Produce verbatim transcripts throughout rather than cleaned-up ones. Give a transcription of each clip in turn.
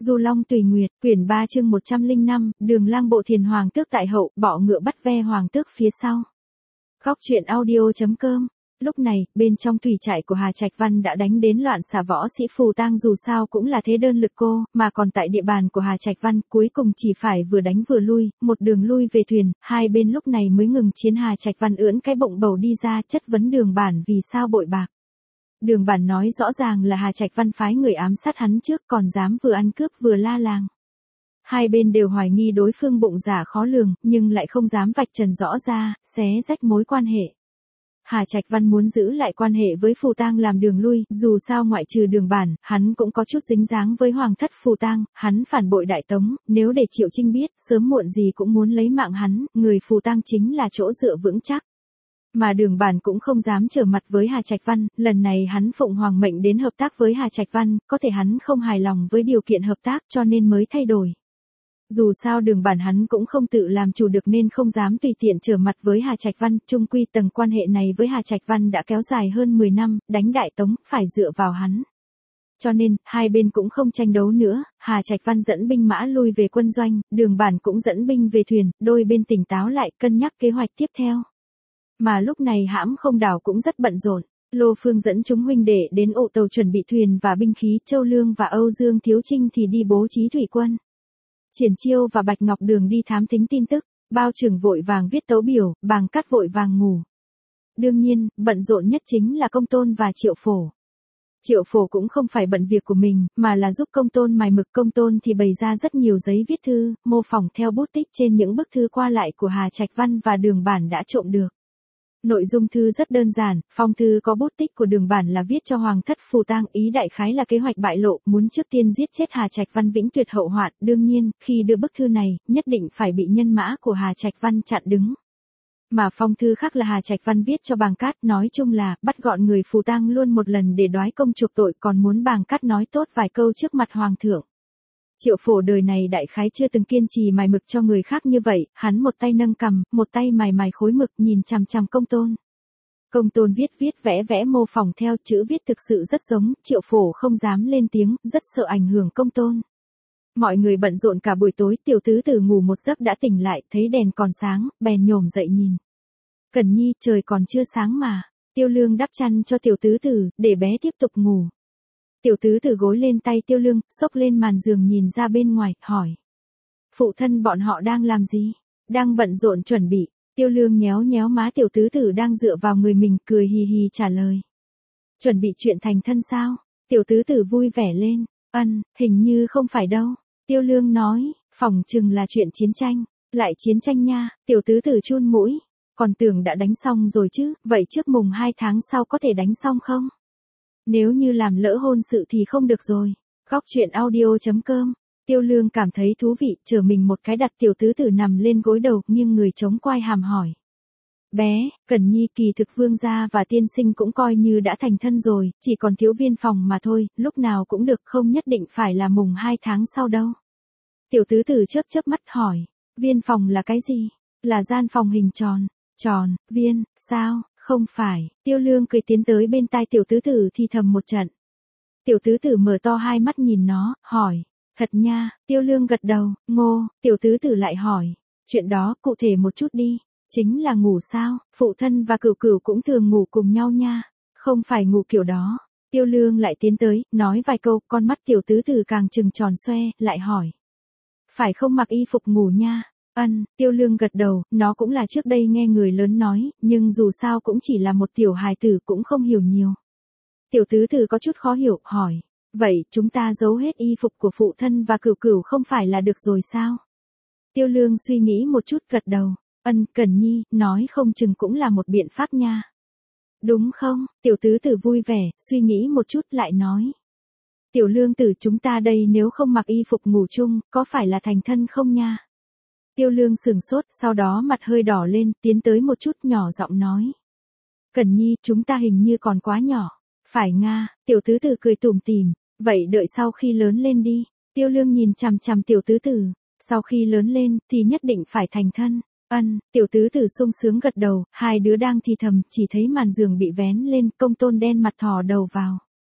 Du Long Tùy Nguyệt, quyển ba chương một trăm lẻ năm, Đường Lang bộ thiền hoàng tước tại hậu, bọ ngựa bắt ve hoàng tước phía sau. Góc truyện audio.com. Lúc này, bên trong thủy trại của Hà Trạch Văn đã đánh đến loạn xạ võ sĩ Phù Tang dù sao cũng là thế đơn lực cô, mà còn tại địa bàn của Hà Trạch Văn, cuối cùng chỉ phải vừa đánh vừa lui, một đường lui về thuyền, hai bên lúc này mới ngừng chiến. Hà Trạch Văn ưỡn cái bụng bầu đi ra chất vấn Đường Bản vì sao bội bạc. Đường Bản nói rõ ràng là Hà Trạch Văn phái người ám sát hắn trước còn dám vừa ăn cướp vừa la làng. Hai bên đều hoài nghi đối phương bụng dạ khó lường, nhưng lại không dám vạch trần rõ ra, xé rách mối quan hệ. Hà Trạch Văn muốn giữ lại quan hệ với Phù Tang làm đường lui, dù sao ngoại trừ Đường Bản, hắn cũng có chút dính dáng với hoàng thất Phù Tang, hắn phản bội Đại Tống, nếu để Triệu Trinh biết, sớm muộn gì cũng muốn lấy mạng hắn, người Phù Tang chính là chỗ dựa vững chắc. Mà Đường Bản cũng không dám trở mặt với Hà Trạch Văn, lần này hắn phụng hoàng mệnh đến hợp tác với Hà Trạch Văn, có thể hắn không hài lòng với điều kiện hợp tác cho nên mới thay đổi. Dù sao Đường Bản hắn cũng không tự làm chủ được nên không dám tùy tiện trở mặt với Hà Trạch Văn, chung quy tầng quan hệ này với Hà Trạch Văn đã kéo dài hơn mười năm, đánh Đại Tống, phải dựa vào hắn. Cho nên, hai bên cũng không tranh đấu nữa, Hà Trạch Văn dẫn binh mã lui về quân doanh, Đường Bản cũng dẫn binh về thuyền, đôi bên tỉnh táo lại cân nhắc kế hoạch tiếp theo. Mà lúc này Hãm Không Đảo cũng rất bận rộn, Lô Phương dẫn chúng huynh đệ đến ụ tàu chuẩn bị thuyền và binh khí, Châu Lương và Âu Dương Thiếu Trinh thì đi bố trí thủy quân. Triển Chiêu và Bạch Ngọc Đường đi thám thính tin tức, Bao Trưởng vội vàng viết tấu biểu, Bàng Cát vội vàng ngủ. Đương nhiên, bận rộn nhất chính là Công Tôn và Triệu Phổ. Triệu Phổ cũng không phải bận việc của mình, mà là giúp Công Tôn mài mực. Công Tôn thì bày ra rất nhiều giấy viết thư, mô phỏng theo bút tích trên những bức thư qua lại của Hà Trạch Văn và Đường Bản đã trộm được. Nội dung thư rất đơn giản, phong thư có bút tích của Đường Bản là viết cho hoàng thất Phù Tang, ý đại khái là kế hoạch bại lộ, muốn trước tiên giết chết Hà Trạch Văn vĩnh tuyệt hậu hoạn, đương nhiên, khi đưa bức thư này, nhất định phải bị nhân mã của Hà Trạch Văn chặn đứng. Mà phong thư khác là Hà Trạch Văn viết cho Bàng Cát, nói chung là, bắt gọn người Phù Tang luôn một lần để đoái công chuộc tội, còn muốn Bàng Cát nói tốt vài câu trước mặt hoàng thượng. Triệu Phổ đời này đại khái chưa từng kiên trì mài mực cho người khác như vậy, hắn một tay nâng cằm, một tay mài mài khối mực nhìn chằm chằm Công Tôn. Công Tôn viết viết vẽ vẽ mô phỏng theo, chữ viết thực sự rất giống, Triệu Phổ không dám lên tiếng, rất sợ ảnh hưởng Công Tôn. Mọi người bận rộn cả buổi tối, Tiểu Tứ Tử ngủ một giấc đã tỉnh lại, thấy đèn còn sáng, bèn nhổm dậy nhìn. Cẩn Nhi, trời còn chưa sáng mà. Tiêu Lương đắp chăn cho Tiểu Tứ Tử, để bé tiếp tục ngủ. Tiểu Tứ Tử gối lên tay Tiêu Lương, xốc lên màn giường nhìn ra bên ngoài, hỏi. Phụ thân bọn họ đang làm gì? Đang bận rộn chuẩn bị. Tiêu Lương nhéo nhéo má Tiểu Tứ Tử đang dựa vào người mình, cười hì hì trả lời. Chuẩn bị chuyện thành thân sao? Tiểu Tứ Tử vui vẻ lên. Ân, hình như không phải đâu. Tiêu Lương nói, phỏng chừng là chuyện chiến tranh. Lại chiến tranh nha. Tiểu Tứ Tử chun mũi. Còn tưởng đã đánh xong rồi chứ, vậy trước mùng hai tháng sau có thể đánh xong không? Nếu như làm lỡ hôn sự thì không được rồi. Góc truyện audio.com. Tiêu Lương cảm thấy thú vị, chờ mình một cái đặt Tiểu Tứ Tử nằm lên gối đầu, nhưng người chống quai hàm hỏi. Bé, Cẩn Nhi, kỳ thực Vương gia và tiên sinh cũng coi như đã thành thân rồi, chỉ còn thiếu Viên Phòng mà thôi, lúc nào cũng được, không nhất định phải là mùng hai tháng sau đâu. Tiểu Tứ Tử chớp chớp mắt hỏi. Viên Phòng là cái gì? Là gian phòng hình tròn. Tròn, viên, sao? Không phải. Tiêu Lương cười tiến tới bên tai Tiểu Tứ Tử thì thầm một trận. Tiểu Tứ Tử mở to hai mắt nhìn nó, hỏi. Thật nha. Tiêu Lương gật đầu. Ngô. Tiểu Tứ Tử lại hỏi. Chuyện đó cụ thể một chút đi. Chính là ngủ sao? Phụ thân và Cửu Cửu cũng thường ngủ cùng nhau nha. Không phải ngủ kiểu đó. Tiêu Lương lại tiến tới, nói vài câu, con mắt Tiểu Tứ Tử càng trừng tròn xoe, lại hỏi. Phải không mặc y phục ngủ nha? Ân, Tiêu Lương gật đầu, nó cũng là trước đây nghe người lớn nói, nhưng dù sao cũng chỉ là một tiểu hài tử, cũng không hiểu nhiều. Tiểu Tứ Tử có chút khó hiểu, hỏi. Vậy, chúng ta giấu hết y phục của phụ thân và Cửu Cửu không phải là được rồi sao? Tiêu Lương suy nghĩ một chút gật đầu. Ân, Cẩn Nhi, nói không chừng cũng là một biện pháp nha. Đúng không? Tiểu Tứ Tử vui vẻ, suy nghĩ một chút lại nói. Tiểu Lương tử, chúng ta đây nếu không mặc y phục ngủ chung, có phải là thành thân không nha? Tiêu Lương sửng sốt, sau đó mặt hơi đỏ lên, tiến tới một chút nhỏ giọng nói. Cẩn Nhi, chúng ta hình như còn quá nhỏ. Phải nga. Tiểu Tứ Tử cười tủm tỉm. Vậy đợi sau khi lớn lên đi. Tiêu Lương nhìn chằm chằm Tiểu Tứ Tử. Sau khi lớn lên, thì nhất định phải thành thân. Ân, Tiểu Tứ Tử sung sướng gật đầu, hai đứa đang thì thầm, chỉ thấy màn giường bị vén lên, Công Tôn đen mặt thò đầu vào.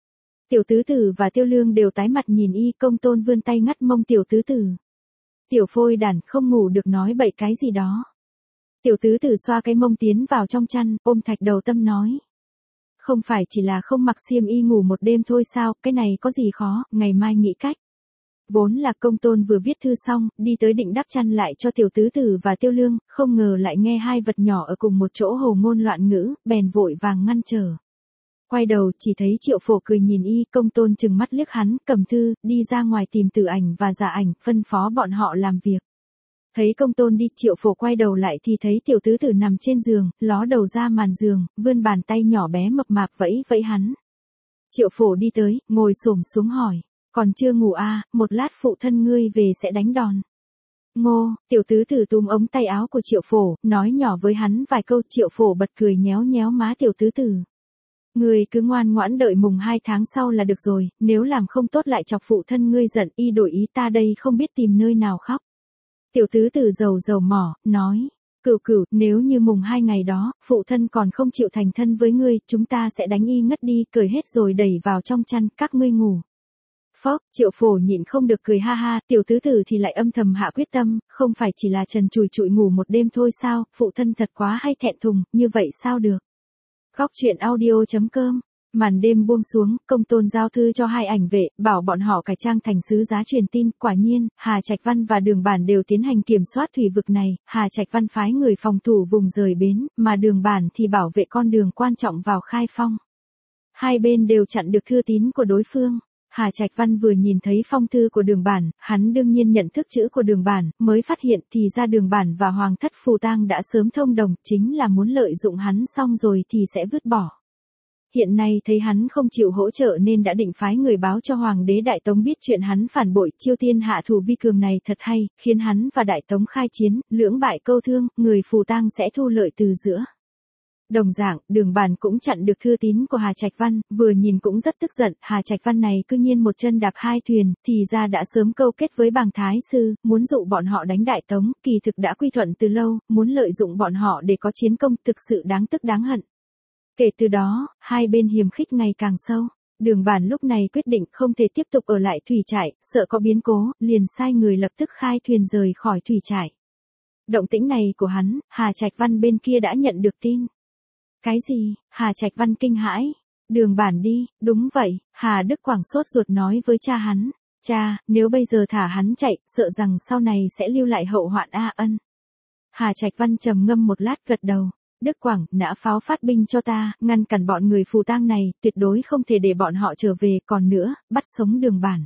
Tiểu tứ tử và Tiêu Lương đều tái mặt nhìn y, Công Tôn vươn tay ngắt mông tiểu tứ tử. Tiểu phôi đản, không ngủ được nói bậy cái gì đó. Tiểu tứ tử xoa cái mông tiến vào trong chăn, ôm thạch đầu tâm nói. Không phải chỉ là không mặc xiêm y ngủ một đêm thôi sao, cái này có gì khó, ngày mai nghĩ cách. Vốn là Công Tôn vừa viết thư xong, đi tới định đắp chăn lại cho tiểu tứ tử và Tiêu Lương, không ngờ lại nghe hai vật nhỏ ở cùng một chỗ hồ ngôn loạn ngữ, bèn vội vàng ngăn trở. Quay đầu, chỉ thấy Triệu Phổ cười nhìn y, Công Tôn chừng mắt liếc hắn, cầm thư, đi ra ngoài tìm Tử Ảnh và Dạ Ảnh, phân phó bọn họ làm việc. Thấy Công Tôn đi, Triệu Phổ quay đầu lại thì thấy tiểu tứ tử nằm trên giường, ló đầu ra màn giường, vươn bàn tay nhỏ bé mập mạp vẫy vẫy hắn. Triệu Phổ đi tới, ngồi xổm xuống hỏi, còn chưa ngủ à, một lát phụ thân ngươi về sẽ đánh đòn. Ngô, tiểu tứ tử túm ống tay áo của Triệu Phổ, nói nhỏ với hắn vài câu. Triệu Phổ bật cười nhéo nhéo má tiểu tứ tử. Ngươi cứ ngoan ngoãn đợi mùng hai tháng sau là được rồi, nếu làm không tốt lại chọc phụ thân ngươi giận, y đổi ý ta đây không biết tìm nơi nào khóc. Tiểu tứ tử dầu dầu mỏ, nói, cửu cửu, nếu như mùng hai ngày đó, phụ thân còn không chịu thành thân với ngươi, chúng ta sẽ đánh y ngất đi, cởi hết rồi đẩy vào trong chăn, các ngươi ngủ. Phốc, Triệu Phổ nhịn không được cười ha ha, tiểu tứ tử thì lại âm thầm hạ quyết tâm, không phải chỉ là trần trùi trụi ngủ một đêm thôi sao, phụ thân thật quá hay thẹn thùng, như vậy sao được. Góc truyện audio chấm com. Màn đêm buông xuống, Công Tôn giao thư cho hai ảnh vệ, bảo bọn họ cải trang thành sứ giá truyền tin. Quả nhiên, Hà Trạch Văn và Đường Bản đều tiến hành kiểm soát thủy vực này. Hà Trạch Văn phái người phòng thủ vùng rời bến, mà Đường Bản thì bảo vệ con đường quan trọng vào Khai Phong. Hai bên đều chặn được thư tín của đối phương. Hà Trạch Văn vừa nhìn thấy phong thư của Đường Bản, hắn đương nhiên nhận thức chữ của Đường Bản, mới phát hiện thì ra Đường Bản và Hoàng thất Phù Tang đã sớm thông đồng, chính là muốn lợi dụng hắn xong rồi thì sẽ vứt bỏ. Hiện nay thấy hắn không chịu hỗ trợ nên đã định phái người báo cho Hoàng đế Đại Tống biết chuyện hắn phản bội. Chiêu tiên hạ thủ vi cường này thật hay, khiến hắn và Đại Tống khai chiến, lưỡng bại câu thương, người Phù Tang sẽ thu lợi từ giữa. Đồng dạng, Đường Bản cũng chặn được thư tín của Hà Trạch Văn, vừa nhìn cũng rất tức giận. Hà Trạch Văn này cư nhiên một chân đạp hai thuyền, thì ra đã sớm câu kết với Bàng Thái Sư, muốn dụ bọn họ đánh Đại Tống, kỳ thực đã quy thuận từ lâu, muốn lợi dụng bọn họ để có chiến công, thực sự đáng tức đáng hận. Kể từ đó, hai bên hiềm khích ngày càng sâu. Đường Bản lúc này quyết định không thể tiếp tục ở lại thủy trại, sợ có biến cố, liền sai người lập tức khai thuyền rời khỏi thủy trại. Động tĩnh này của hắn, Hà Trạch Văn bên kia đã nhận được tin. Cái gì? Hà Trạch Văn kinh hãi. Đường Bản đi, đúng vậy, Hà Đức Quảng sốt ruột nói với cha hắn. Cha, nếu bây giờ thả hắn chạy, sợ rằng sau này sẽ lưu lại hậu hoạn a ân. Hà Trạch Văn trầm ngâm một lát gật đầu. Đức Quảng, nã pháo phát binh cho ta, ngăn cản bọn người Phù Tang này, tuyệt đối không thể để bọn họ trở về, còn nữa, bắt sống Đường Bản.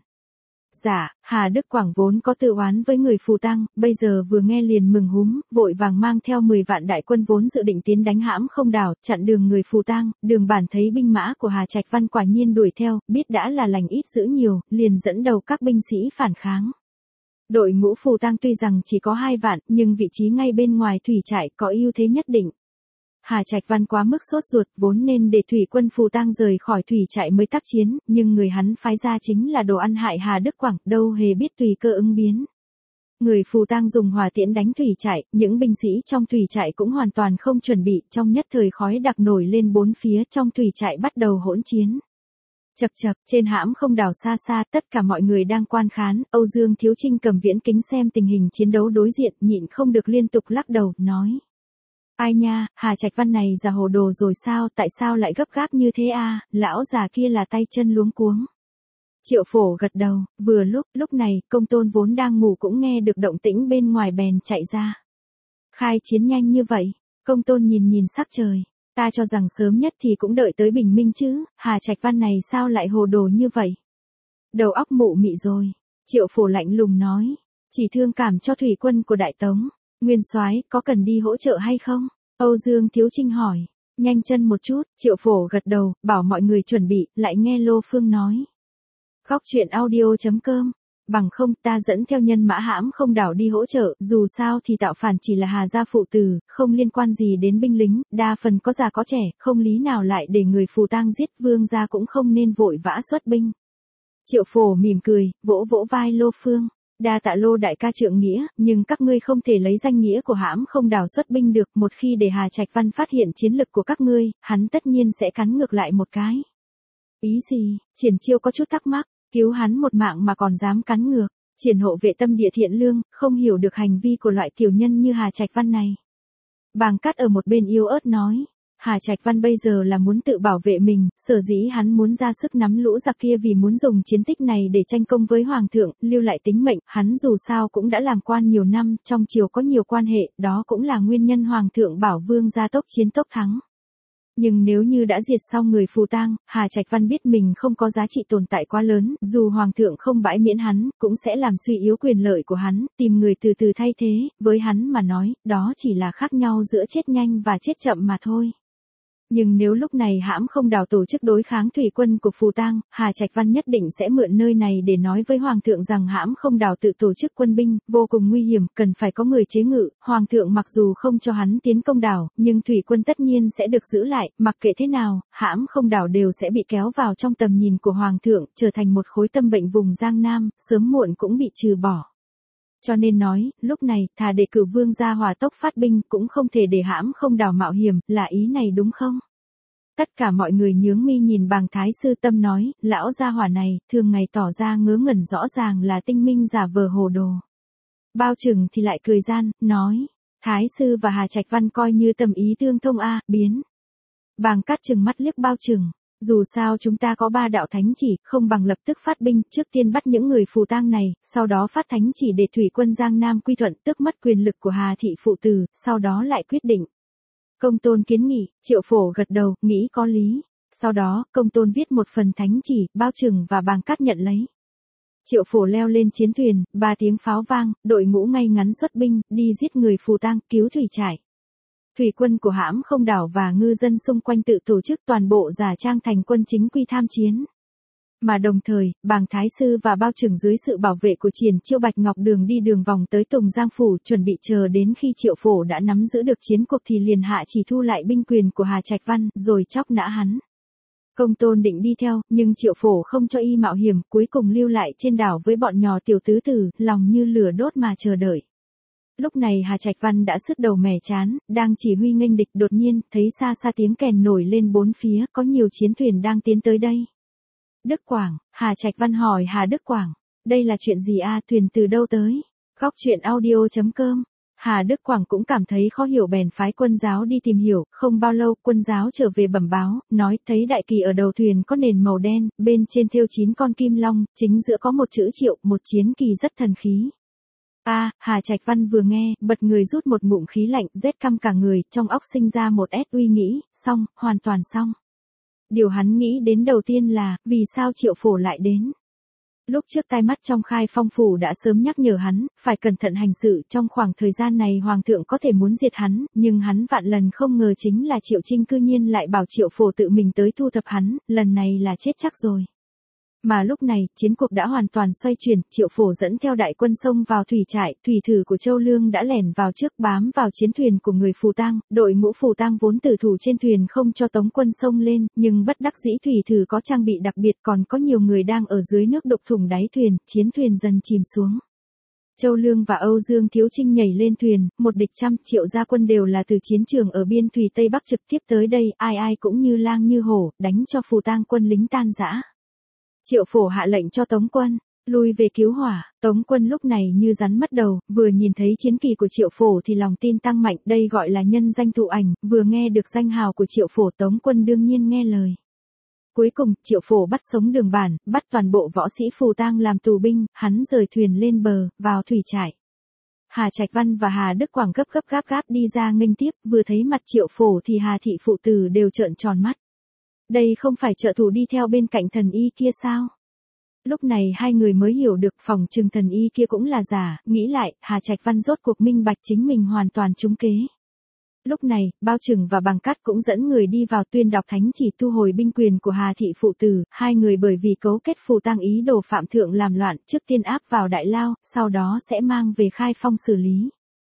Dạ, Hà Đức Quảng vốn có tự oán với người Phù Tang, bây giờ vừa nghe liền mừng húm, vội vàng mang theo mười vạn đại quân vốn dự định tiến đánh hãm không đảo, chặn đường người Phù Tang. Đường Bản thấy binh mã của Hà Trạch Văn quả nhiên đuổi theo, biết đã là lành ít dữ nhiều, liền dẫn đầu các binh sĩ phản kháng. Đội ngũ Phù Tang tuy rằng chỉ có hai vạn, nhưng vị trí ngay bên ngoài thủy trại có ưu thế nhất định. Hà Trạch Văn quá mức sốt ruột, vốn nên để thủy quân Phù Tang rời khỏi thủy trại mới tác chiến, nhưng người hắn phái ra chính là đồ ăn hại Hà Đức Quảng, đâu hề biết tùy cơ ứng biến. Người Phù Tang dùng hỏa tiễn đánh thủy trại, những binh sĩ trong thủy trại cũng hoàn toàn không chuẩn bị, trong nhất thời khói đặc nổi lên bốn phía, trong thủy trại bắt đầu hỗn chiến. Chập chập, trên hãm không đảo xa xa, tất cả mọi người đang quan khán, Âu Dương Thiếu Trinh cầm viễn kính xem tình hình chiến đấu đối diện, nhịn không được liên tục lắc đầu, nói. Ai nha, Hà Trạch Văn này già hồ đồ rồi sao, tại sao lại gấp gáp như thế a? Lão già kia là tay chân luống cuống. Triệu Phổ gật đầu, vừa lúc, lúc này, Công Tôn vốn đang ngủ cũng nghe được động tĩnh bên ngoài bèn chạy ra. Khai chiến nhanh như vậy, Công Tôn nhìn nhìn sắc trời, ta cho rằng sớm nhất thì cũng đợi tới bình minh chứ, Hà Trạch Văn này sao lại hồ đồ như vậy? Đầu óc mụ mị rồi, Triệu Phổ lạnh lùng nói, chỉ thương cảm cho thủy quân của Đại Tống. Nguyên soái có cần đi hỗ trợ hay không? Âu Dương Thiếu Trinh hỏi. Nhanh chân một chút, Triệu Phổ gật đầu, bảo mọi người chuẩn bị, lại nghe Lô Phương nói. Góc truyện audio chấm com. Bằng không ta dẫn theo nhân mã hãm không đảo đi hỗ trợ, dù sao thì tạo phản chỉ là Hà gia phụ tử, không liên quan gì đến binh lính, đa phần có già có trẻ, không lý nào lại để người Phù Tang giết, Vương gia cũng không nên vội vã xuất binh. Triệu Phổ mỉm cười, vỗ vỗ vai Lô Phương. Đa tạ Lô đại ca trượng nghĩa, nhưng các ngươi không thể lấy danh nghĩa của hãm không đảo xuất binh được, một khi để Hà Trạch Văn phát hiện chiến lực của các ngươi, hắn tất nhiên sẽ cắn ngược lại một cái. Ý gì? Triển Chiêu có chút thắc mắc, cứu hắn một mạng mà còn dám cắn ngược. Triển hộ vệ tâm địa thiện lương, không hiểu được hành vi của loại tiểu nhân như Hà Trạch Văn này. Bàng Cát ở một bên yếu ớt nói, Hà Trạch Văn bây giờ là muốn tự bảo vệ mình, sở dĩ hắn muốn ra sức nắm lũ giặc kia vì muốn dùng chiến tích này để tranh công với Hoàng thượng, lưu lại tính mệnh, hắn dù sao cũng đã làm quan nhiều năm, trong triều có nhiều quan hệ, đó cũng là nguyên nhân Hoàng thượng bảo Vương gia tốc chiến tốc thắng. Nhưng nếu như đã diệt xong người Phù Tang, Hà Trạch Văn biết mình không có giá trị tồn tại quá lớn, dù Hoàng thượng không bãi miễn hắn, cũng sẽ làm suy yếu quyền lợi của hắn, tìm người từ từ thay thế, với hắn mà nói, đó chỉ là khác nhau giữa chết nhanh và chết chậm mà thôi. Nhưng nếu lúc này hãm không đảo tổ chức đối kháng thủy quân của Phù Tang, Hà Trạch Văn nhất định sẽ mượn nơi này để nói với Hoàng thượng rằng hãm không đảo tự tổ chức quân binh, vô cùng nguy hiểm, cần phải có người chế ngự. Hoàng thượng mặc dù không cho hắn tiến công đảo, nhưng thủy quân tất nhiên sẽ được giữ lại, mặc kệ thế nào, hãm không đảo đều sẽ bị kéo vào trong tầm nhìn của Hoàng thượng, trở thành một khối tâm bệnh vùng Giang Nam, sớm muộn cũng bị trừ bỏ. Cho nên nói, lúc này, thà để cử Vương gia hỏa tốc phát binh, cũng không thể để hãm không đảo mạo hiểm, là ý này đúng không? Tất cả mọi người nhướng mi nhìn Bàng Thái Sư Tâm nói, lão gia hỏa này, thường ngày tỏ ra ngớ ngẩn rõ ràng là tinh minh giả vờ hồ đồ. Bao Trừng thì lại cười gian, nói, Thái Sư và Hà Trạch Văn coi như tâm ý tương thông a, biến. Bàng Cát trừng mắt liếc Bao Trừng. Dù sao chúng ta có ba đạo thánh chỉ, không bằng lập tức phát binh, trước tiên bắt những người Phù Tang này, sau đó phát thánh chỉ để thủy quân Giang Nam quy thuận, tước mất quyền lực của Hà thị phụ tử, sau đó lại quyết định. Công Tôn kiến nghị, Triệu Phổ gật đầu, nghĩ có lý. Sau đó, Công Tôn viết một phần thánh chỉ, Bao Trừng và Bàng Cát nhận lấy. Triệu Phổ leo lên chiến thuyền, ba tiếng pháo vang, đội ngũ ngay ngắn xuất binh, đi giết người Phù Tang, cứu thủy trại. Thủy quân của hãm không đảo và ngư dân xung quanh tự tổ chức toàn bộ giả trang thành quân chính quy tham chiến. Mà đồng thời, Bàng Thái Sư và Bao Trừng dưới sự bảo vệ của Triển Chiêu Bạch Ngọc Đường đi đường vòng tới Tùng Giang Phủ, chuẩn bị chờ đến khi Triệu Phổ đã nắm giữ được chiến cuộc thì liền hạ chỉ thu lại binh quyền của Hà Trạch Văn, rồi chóc nã hắn. Công Tôn định đi theo, nhưng Triệu Phổ không cho y mạo hiểm, cuối cùng lưu lại trên đảo với bọn nhỏ tiểu tứ tử, lòng như lửa đốt mà chờ đợi. Lúc này Hà Trạch Văn đã sứt đầu mẻ chán, đang chỉ huy nghênh địch, đột nhiên, thấy xa xa tiếng kèn nổi lên bốn phía, có nhiều chiến thuyền đang tiến tới đây. Đức Quảng, Hà Trạch Văn hỏi Hà Đức Quảng, đây là chuyện gì a, thuyền từ đâu tới? Góc truyện audio chấm com. Hà Đức Quảng cũng cảm thấy khó hiểu bèn phái quân giáo đi tìm hiểu, không bao lâu quân giáo trở về bẩm báo, nói thấy đại kỳ ở đầu thuyền có nền màu đen, bên trên thêu chín con kim long, chính giữa có một chữ Triệu, một chiến kỳ rất thần khí. A, à, Hà Trạch Văn vừa nghe, bật người rút một ngụm khí lạnh, rét căm cả người, trong óc sinh ra một ét uy nghĩ, xong, hoàn toàn xong. Điều hắn nghĩ đến đầu tiên là, vì sao Triệu Phổ lại đến? Lúc trước tai mắt trong Khai Phong phủ đã sớm nhắc nhở hắn, phải cẩn thận hành sự, trong khoảng thời gian này Hoàng thượng có thể muốn diệt hắn, nhưng hắn vạn lần không ngờ chính là Triệu Trinh cư nhiên lại bảo Triệu Phổ tự mình tới thu thập hắn, lần này là chết chắc rồi. Mà lúc này, chiến cuộc đã hoàn toàn xoay chuyển, Triệu Phổ dẫn theo đại quân xông vào thủy trại, thủy thử của Châu Lương đã lẻn vào trước bám vào chiến thuyền của người Phù Tang, đội ngũ Phù Tang vốn tử thủ trên thuyền không cho tống quân xông lên, nhưng bất đắc dĩ thủy thử có trang bị đặc biệt còn có nhiều người đang ở dưới nước đục thủng đáy thuyền, chiến thuyền dần chìm xuống. Châu Lương và Âu Dương Thiếu Trinh nhảy lên thuyền, một địch trăm triệu gia quân đều là từ chiến trường ở biên thủy Tây Bắc trực tiếp tới đây, ai ai cũng như lang như hổ, đánh cho Phù Tang quân lính tan rã. Triệu Phổ hạ lệnh cho Tống quân, lui về cứu hỏa, Tống quân lúc này như rắn mất đầu, vừa nhìn thấy chiến kỳ của Triệu Phổ thì lòng tin tăng mạnh, đây gọi là nhân danh thụ ảnh, vừa nghe được danh hào của Triệu Phổ Tống quân đương nhiên nghe lời. Cuối cùng, Triệu Phổ bắt sống Đường Bản, bắt toàn bộ võ sĩ Phù Tang làm tù binh, hắn rời thuyền lên bờ, vào thủy trại. Hà Trạch Văn và Hà Đức Quảng gấp gấp gáp gáp đi ra nghênh tiếp, vừa thấy mặt Triệu Phổ thì Hà thị phụ tử đều trợn tròn mắt. Đây không phải trợ thủ đi theo bên cạnh thần y kia sao? Lúc này hai người mới hiểu được phòng trừng thần y kia cũng là giả, nghĩ lại, Hà Trạch Văn rốt cuộc minh bạch chính mình hoàn toàn trúng kế. Lúc này, Bao Trừng và Bàng Cát cũng dẫn người đi vào tuyên đọc thánh chỉ thu hồi binh quyền của Hà thị phụ tử, hai người bởi vì cấu kết Phù Tang ý đồ phạm thượng làm loạn, trước tiên áp vào Đại Lao, sau đó sẽ mang về Khai Phong xử lý.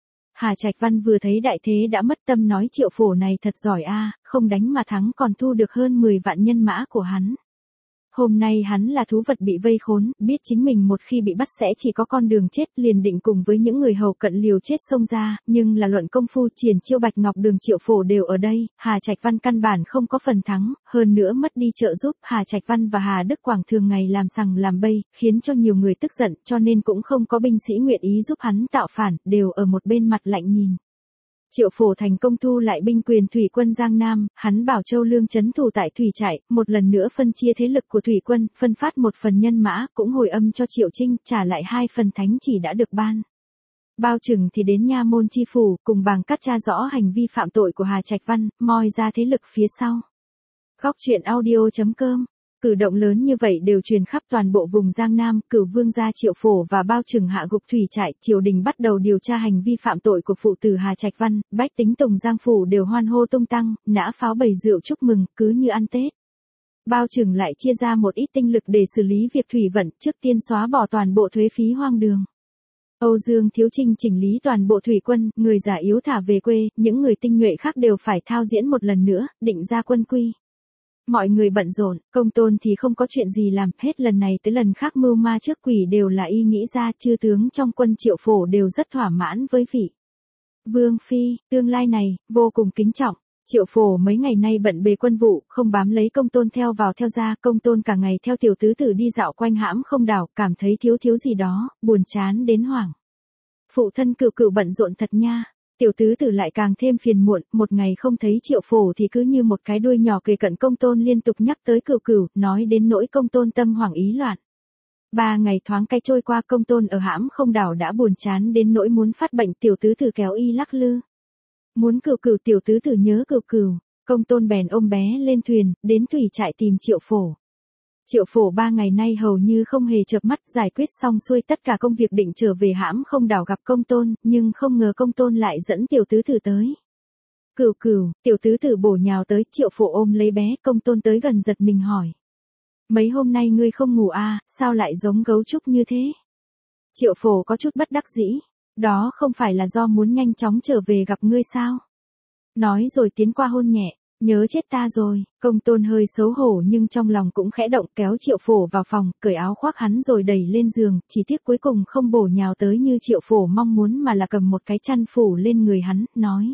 Hà Trạch Văn vừa thấy đại thế đã mất tâm nói Triệu Phổ này thật giỏi a, không đánh mà thắng còn thu được hơn mười vạn nhân mã của hắn. Hôm nay hắn là thú vật bị vây khốn, biết chính mình một khi bị bắt sẽ chỉ có con đường chết, liền định cùng với những người hầu cận liều chết xông ra, nhưng là luận công phu Triển Chiêu Bạch Ngọc Đường Triệu Phổ đều ở đây, Hà Trạch Văn căn bản không có phần thắng, hơn nữa mất đi trợ giúp, Hà Trạch Văn và Hà Đức Quảng thường ngày làm sằng làm bậy, khiến cho nhiều người tức giận, cho nên cũng không có binh sĩ nguyện ý giúp hắn tạo phản, đều ở một bên mặt lạnh nhìn. Triệu Phổ thành công thu lại binh quyền thủy quân Giang Nam, hắn bảo Châu Lương trấn thủ tại thủy trại, một lần nữa phân chia thế lực của thủy quân, phân phát một phần nhân mã, cũng hồi âm cho Triệu Trinh, trả lại hai phần thánh chỉ đã được ban. Bao Trừng thì đến nha môn chi phủ, cùng bàng cắt tra rõ hành vi phạm tội của Hà Trạch Văn, moi ra thế lực phía sau. Góc truyện audio chấm com. Cử động lớn như vậy đều truyền khắp toàn bộ vùng Giang Nam, Cửu Vương gia Triệu Phổ và Bao Trừng hạ gục thủy trại, triều đình bắt đầu điều tra hành vi phạm tội của phụ tử Hà Trạch Văn, bách tính Tùng Giang phủ đều hoan hô tung tăng, nã pháo bày rượu chúc mừng, cứ như ăn Tết. Bao Trừng lại chia ra một ít tinh lực để xử lý việc thủy vận, trước tiên xóa bỏ toàn bộ thuế phí hoang đường. Âu Dương Thiếu Trinh chỉnh lý toàn bộ thủy quân, người già yếu thả về quê, những người tinh nhuệ khác đều phải thao diễn một lần nữa, định ra quân quy. Mọi người bận rộn, Công Tôn thì không có chuyện gì làm, hết lần này tới lần khác mưu ma trước quỷ đều là y nghĩ ra, chư tướng trong quân Triệu Phổ đều rất thỏa mãn với vị Vương Phi, tương lai này, vô cùng kính trọng. Triệu Phổ mấy ngày nay bận bề quân vụ, không bám lấy Công Tôn theo vào theo ra, Công Tôn cả ngày theo tiểu tứ tử đi dạo quanh hãm không đảo, cảm thấy thiếu thiếu gì đó, buồn chán đến hoảng. Phụ thân Cửu Cửu bận rộn thật nha. Tiểu tứ tử lại càng thêm phiền muộn, một ngày không thấy Triệu Phổ thì cứ như một cái đuôi nhỏ kề cận Công Tôn liên tục nhắc tới Cửu Cửu, nói đến nỗi Công Tôn tâm hoảng ý loạn. Ba ngày thoáng cái trôi qua, Công Tôn ở hãm không đảo đã buồn chán đến nỗi muốn phát bệnh, tiểu tứ tử kéo y lắc lư. Muốn Cửu Cửu, tiểu tứ tử nhớ Cửu Cửu, Công Tôn bèn ôm bé lên thuyền, đến thủy trại tìm Triệu Phổ. Triệu Phổ ba ngày nay hầu như không hề chợp mắt, giải quyết xong xuôi tất cả công việc định trở về hãm không đảo gặp Công Tôn, nhưng không ngờ Công Tôn lại dẫn tiểu tứ tử tới. Cửu Cửu, tiểu tứ tử bổ nhào tới, Triệu Phổ ôm lấy bé, Công Tôn tới gần giật mình hỏi. Mấy hôm nay ngươi không ngủ à, sao lại giống gấu trúc như thế? Triệu Phổ có chút bất đắc dĩ, đó không phải là do muốn nhanh chóng trở về gặp ngươi sao? Nói rồi tiến qua hôn nhẹ. Nhớ chết ta rồi, Công Tôn hơi xấu hổ nhưng trong lòng cũng khẽ động, kéo Triệu Phổ vào phòng, cởi áo khoác hắn rồi đẩy lên giường, chỉ tiếc cuối cùng không bổ nhào tới như Triệu Phổ mong muốn mà là cầm một cái chăn phủ lên người hắn, nói.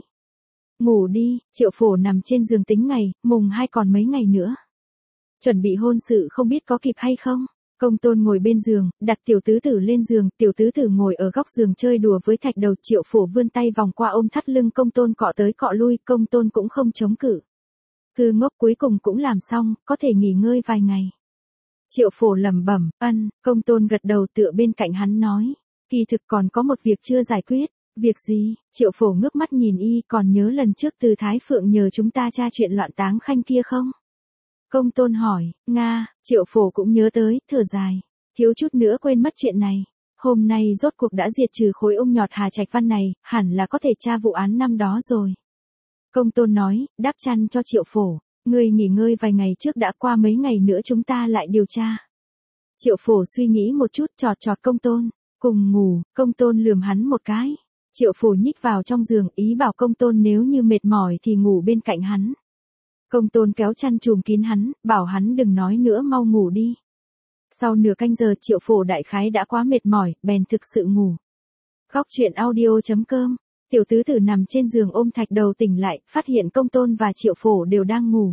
Ngủ đi, Triệu Phổ nằm trên giường tính ngày, mùng hai còn mấy ngày nữa. Chuẩn bị hôn sự không biết có kịp hay không? Công Tôn ngồi bên giường, đặt tiểu tứ tử lên giường, tiểu tứ tử ngồi ở góc giường chơi đùa với thạch đầu, Triệu Phổ vươn tay vòng qua ôm thắt lưng Công Tôn cọ tới cọ lui, Công Tôn cũng không chống cự. Cư ngốc cuối cùng cũng làm xong, có thể nghỉ ngơi vài ngày. Triệu Phổ lẩm bẩm, ân, Công Tôn gật đầu tựa bên cạnh hắn nói. Kỳ thực còn có một việc chưa giải quyết. Việc gì? Triệu Phổ ngước mắt nhìn y, còn nhớ lần trước từ Thái Phượng nhờ chúng ta tra chuyện loạn táng khanh kia không? Công Tôn hỏi, Nga, Triệu Phổ cũng nhớ tới, thở dài. Thiếu chút nữa quên mất chuyện này. Hôm nay rốt cuộc đã diệt trừ khối ung nhọt Hà Trạch Văn này, hẳn là có thể tra vụ án năm đó rồi. Công Tôn nói, đáp chăn cho Triệu Phổ, ngươi nghỉ ngơi vài ngày trước đã, qua mấy ngày nữa chúng ta lại điều tra. Triệu Phổ suy nghĩ một chút, chọt chọt Công Tôn, cùng ngủ. Công Tôn lườm hắn một cái. Triệu Phổ nhích vào trong giường, ý bảo Công Tôn nếu như mệt mỏi thì ngủ bên cạnh hắn. Công Tôn kéo chăn trùm kín hắn, bảo hắn đừng nói nữa, mau ngủ đi. Sau nửa canh giờ Triệu Phổ đại khái đã quá mệt mỏi, bèn thực sự ngủ. Góc truyện audio chấm com. Tiểu tứ tử nằm trên giường ôm thạch đầu tỉnh lại, phát hiện Công Tôn và Triệu Phổ đều đang ngủ.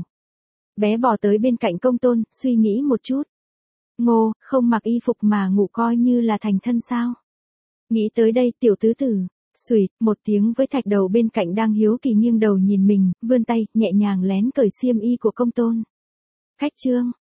Bé bò tới bên cạnh Công Tôn, suy nghĩ một chút. Ngô, không mặc y phục mà ngủ coi như là thành thân sao? Nghĩ tới đây tiểu tứ tử, xùi, một tiếng với thạch đầu bên cạnh đang hiếu kỳ nghiêng đầu nhìn mình, vươn tay, nhẹ nhàng lén cởi xiêm y của Công Tôn. Khách trương,